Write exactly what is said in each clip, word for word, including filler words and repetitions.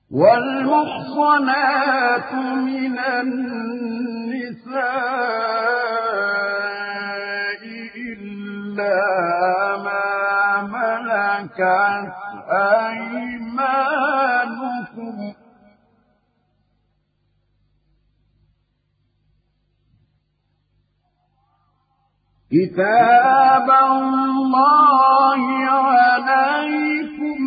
والمحصنات من النساء إلا ما ملكت أيمانكم كتاب الله عليكم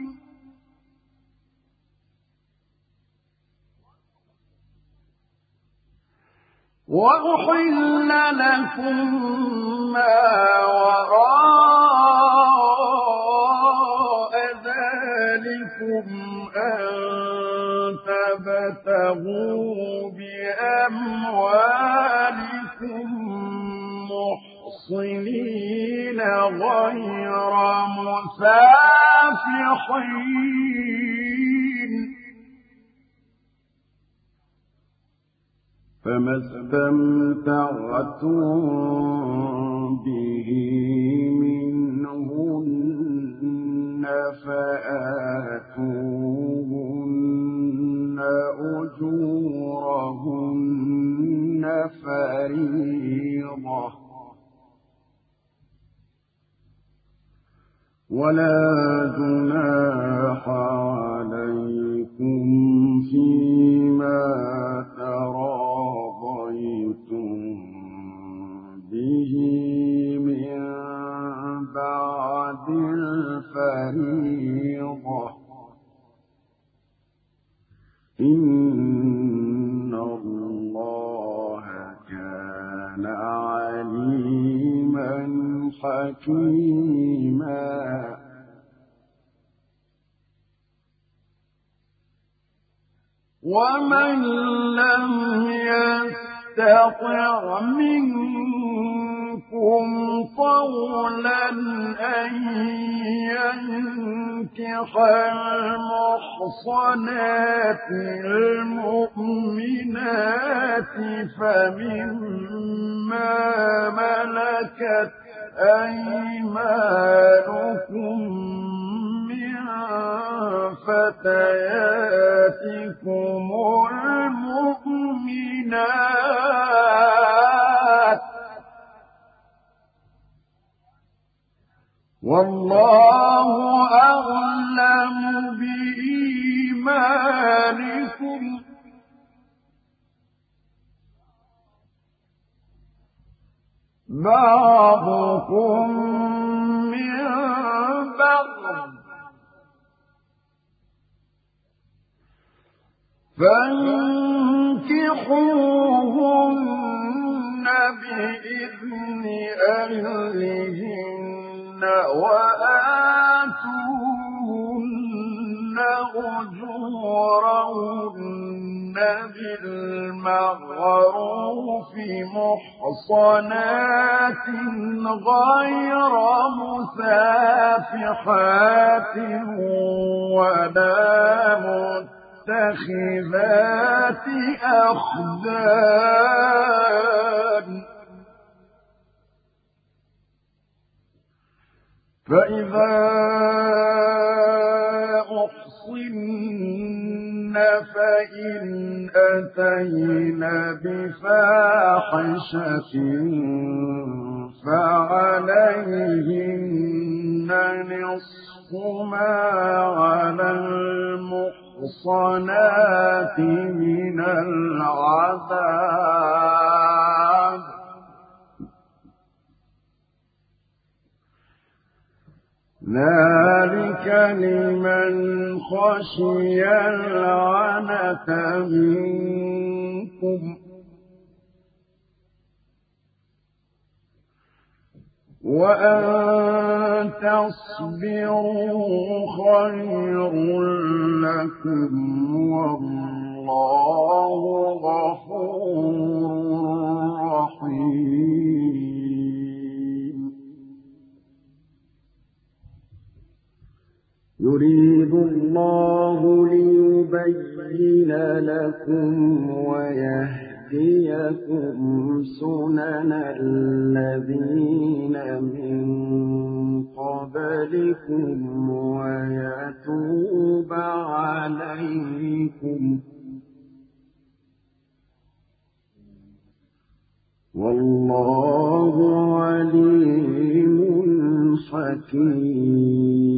وأحل لكم ما وراء ذلكم أن تبتغوا بأموالكم محصنين غير مسافحين فما استمتعتم به منهن فآتوهن أجورهن فريضة ولا جناح عليكم فيما تراضيتم به من بعد الفريضة إن الله كان عليما حكيما ومن لم يستطع منكم طولا أن ينكح المحصنات المؤمنات فمما ملكت أيمانكم من فتياتكم المؤمنات والله أعلم بإيمانكم بعضكم من بعض فانكحوهن بإذن أهلهن وآتوهن أجورهن بالمعروف محصنات غير مسافحات ولا متخذات أخدان فإذا أحصن فإن أتين بفاحشة فعليهن نصف ما على المحصنات من العذاب ذلك لمن خشي العنة منكم وأن تصبروا خير لكم والله غفور رحيم يريد الله ليبين لكم ويهديكم يهديكم سنن الذين من قبلكم ويتوب عليكم والله عليم حكيم